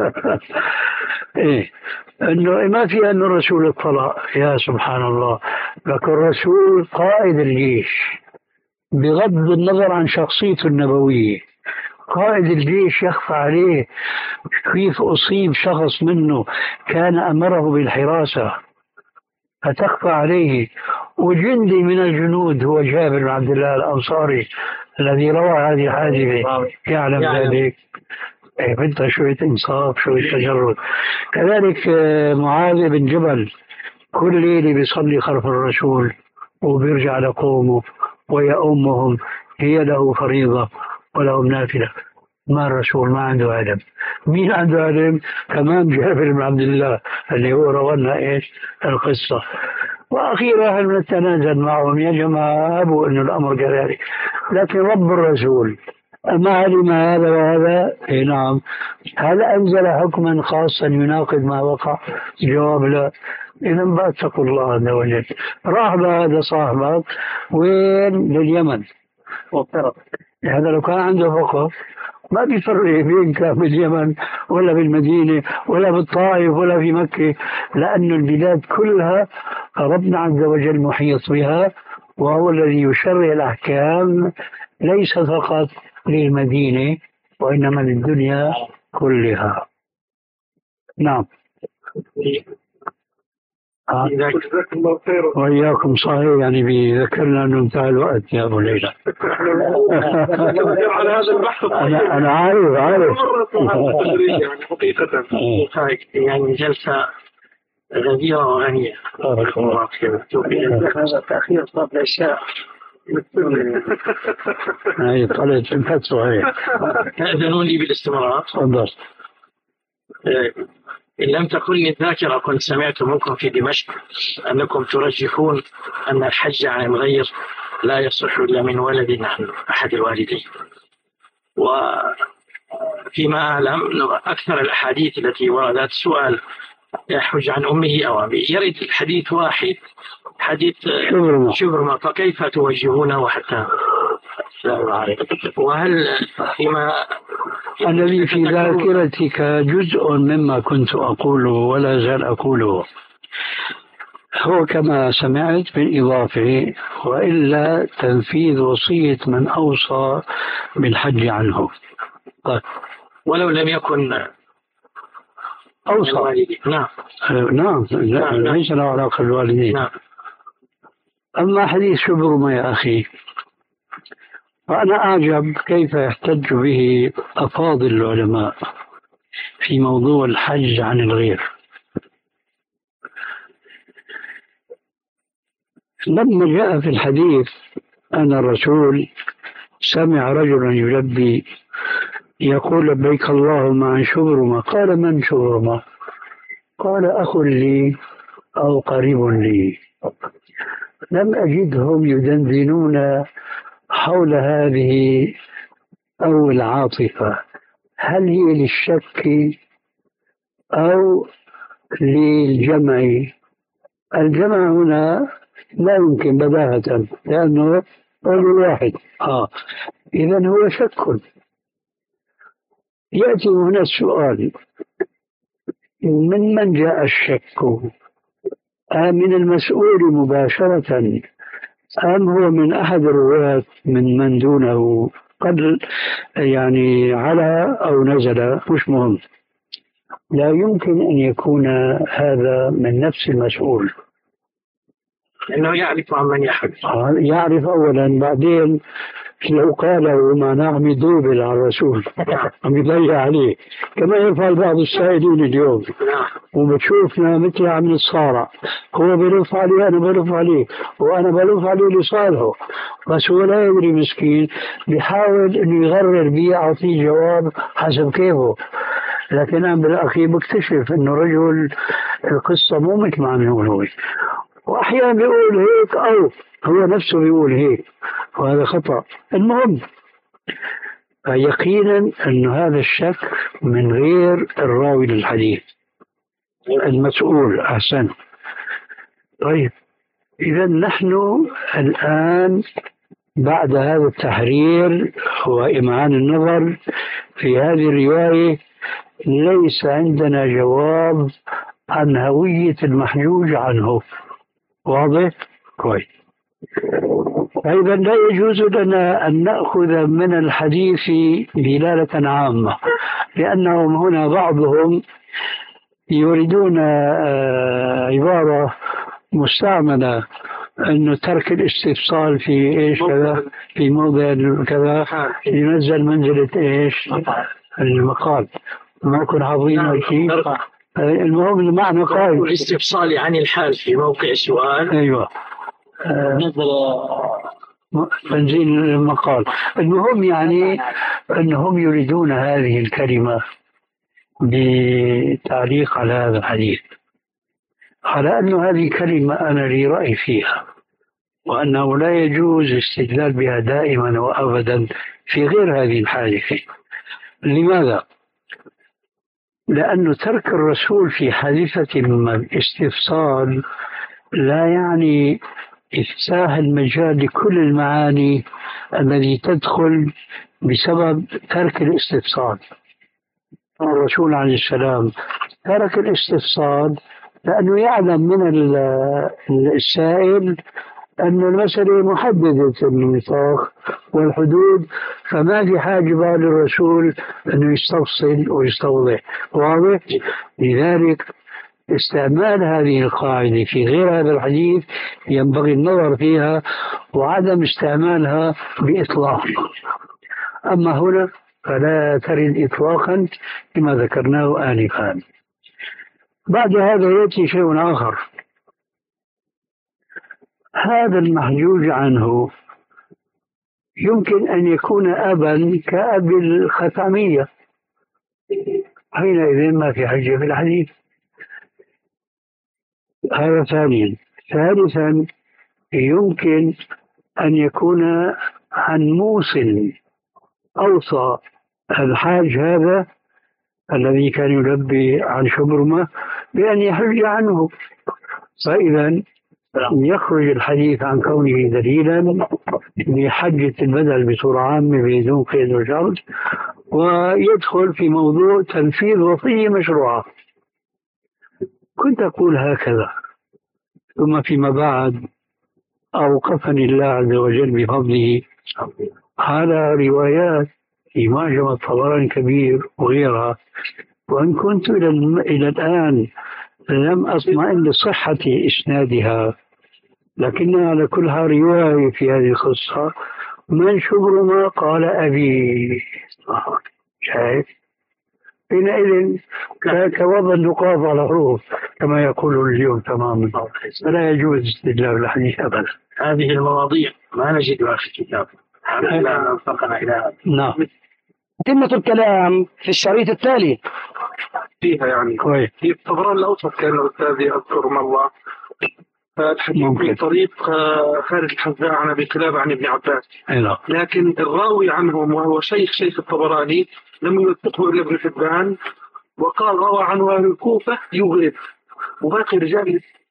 إيه إنه ما في أن الرسول اطلع، يا سبحان الله، لكن الرسول قائد الجيش بغض النظر عن شخصيته النبوية، قائد الجيش يخفى عليه كيف أصيب شخص منه كان أمره بالحراسة فتخفى عليه، وجندي من الجنود هو جابر بن عبد الله الأنصاري الذي روى هذه الحادثة يعلم ذلك. إيه بدها شوية إنصاف شوية تجرد. كذلك معاذ بن جبل كل ليلة بيصلي خلف الرسول وبيرجع لقومه ويأمهم، هي له فريضة ولهم نافلة. ما الرسول ما عنده علم، مين عنده علم؟ كمان جابر بن عبد الله اللي هو روى ايش القصة. وأخيرا هل نتنازل معهم يا جماعة أبو أن الأمر كذلك، لكن رب الرسول أما علم هذا وهذا؟ إيه نعم. هل أنزل حكما خاصا يناقض ما وقع؟ جواب لا. إذا باتقوا الله عز وجل. راح هذا صاحبك وين؟ لليمن، وافترض هذا لو كان عنده فقه ما بيفرق بينك باليمن ولا بالمدينة ولا بالطائف ولا في مكة، لأن البلاد كلها ربنا عز وجل محيط بها، وهو الذي يشرع الأحكام ليس فقط للمدينة وإنما للدنيا كلها. نعم. آه. وإياكم صحيح، يعني بذكرنا أنه انتهى الوقت يا أبو ليلى. على هذا البحث أنا أنا عارف عارف يعني حقيقة يعني جلسة غزيرة وغنية. بارك الله هذا التأخير صار الأشياء هاي طلعت الفتوى هي. تأذنون لي بالاستمرار؟ تفضل. إن لم تكن لي الذاكرة كنت سمعت منكم في دمشق أنكم ترجحون أن الحج عن الغير لا يصح إلا من ولد عن أحد الوالدين، وفيما أعلم أكثر الأحاديث التي وردت سؤال يحج عن أمه أو أبيه، يرد الحديث واحد حديث شبرمة، فكيف توجهونه حتى لا أعرف؟ وهل فيما الذي في ذاكرتك جزء مما كنت أقوله ولا زال أقوله هو كما سمعت بالإضافة، وإلا تنفيذ وصية من أوصى بالحج عنه. طيب. ولو لم يكن أوصى. نعم نعم ليس له علاقة بالوالدين. نعم. أما حديث شبرمة يا أخي فأنا أعجب كيف يحتج به أفاضل العلماء في موضوع الحج عن الغير. لما جاء في الحديث أن الرسول سمع رجلا يلبي يقول لبيك اللهم عن شبرمة. قال من شبرمة؟ قال أخ لي أو قريب لي. لم أجدهم يدندنون حول هذه أو العاطفة، هل هي للشك أو للجمع؟ الجمع هنا لا يمكن بداهة لأنه رجل واحد. آه إذن هو شك. يأتي هنا السؤال: من من جاء الشك؟ أم من المسؤول مباشرة أم هو من أحد الرواة من من دونه قد يعني على أو نزل؟ مش مهم، لا يمكن أن يكون هذا من نفس المسؤول، إنه يعرف عن من يحدث. يعرف أولا، بعدين لو قاله ما نعم يدوبل على الرسول عم يضيع عليه كما يفعل بعض السائلين اليوم، وبتشوفنا مثل عم نتصارع، هو بلف عليه أنا بلف عليه وأنا بلف عليه لصالحه، بس هو لا يدري مسكين، بيحاول إنه يغرر بي أعطيه جواب حسب كيفه، لكن أنا بالأخير بكتشف إنه رجل القصة مو مثل ما عم يقول هو، وأحيانا بيقول هيك أو هو نفسه بيقول هيك، وهذا خطأ. المهم يقينا أن هذا الشك من غير الراوي للحديث المسؤول. أحسن. طيب إذا نحن الآن بعد هذا التحرير وإمعان النظر في هذه الرواية ليس عندنا جواب عن هوية المحجوج عنه. واضح؟ كويس. أيضا لا يجوز لنا أن نأخذ من الحديث دلالة عامة، لأنهم هنا بعضهم يريدون عبارة مستعملة أنه ترك الاستفصال في إيش كذا في موضع كذا ينزل منزلة إيش المقال، ما يكون حافظين شيء. المهم المعنى قائم، الاستفصال عن الحال في موقع السؤال. أيوة نزل تنزيل المقال. المهم يعني أنهم يريدون هذه الكلمة بتعليق على هذا الحديث، على أن هذه كلمة أنا لي رأي فيها، وأنه لا يجوز الاستدلال بها دائما وأبدا في غير هذه الحادثة. لماذا؟ لأن ترك الرسول في حادثة الاستفصال لا يعني إفساح المجال لكل المعاني التي تدخل بسبب ترك الاستفصال. الرسول عليه السلام ترك الاستفصال لأنه يعلم من السائل أن المسألة محددة النطاق والحدود، فما في حاجة بقى للرسول أنه يستفصل ويستوضح. واضح؟ لذلك استعمال هذه القاعدة في غير هذا الحديث ينبغي النظر فيها وعدم استعمالها بإطلاق. أما هنا فلا ترد إطلاقا كما ذكرناه آنفا. بعد هذا يأتي شيء آخر، هذا المحجوج عنه يمكن أن يكون أبا كأب الختامية، حينئذ ما في حجة في الحديث. هذا ثانيا. ثالثا يمكن أن يكون عن موصل أوصى الحاج هذا الذي كان يلبي عن شبرمة بأن يحج عنه، فإذا يخرج الحديث عن كونه دليلا بحجة البدل بصورة عامة بدون قيد وشرط، ويدخل في موضوع تنفيذ وصية مشروعة. كنت أقول هكذا، ثم فيما بعد أوقفني الله عز وجل بفضله على روايات في معجم الطبراني الكبير وغيرها، وإن كنت إلى, إلى الآن لم أطمئن لصحة إسنادها، لكنها على كلها رواية في هذه القصة من شبرمة قال أبي. شايف؟ حينئذ ك- كوضع النقاط على الحروف كما يقول اليوم تماما، فلا يجوز استدلال الحديث أبدا. هذه المواضيع ما نجدها في الكتاب. لا نفقنا إلى هذا. نعم تمة الكلام في الشريط التالي. فيها يعني كويس. في الطبراني الأوسط كان أستاذي أذكر ما الله الحديث ممكن. من طريق آه، خالد الحذاء عن أبي قلابة عن ابن عباس، أي نعم. لكن الراوي عنهم وهو شيخ شيخ الطبراني لم يوثقه إلا ابن حبان، وقال روى عنه أهل الكوفة يغرب، وباقي رجال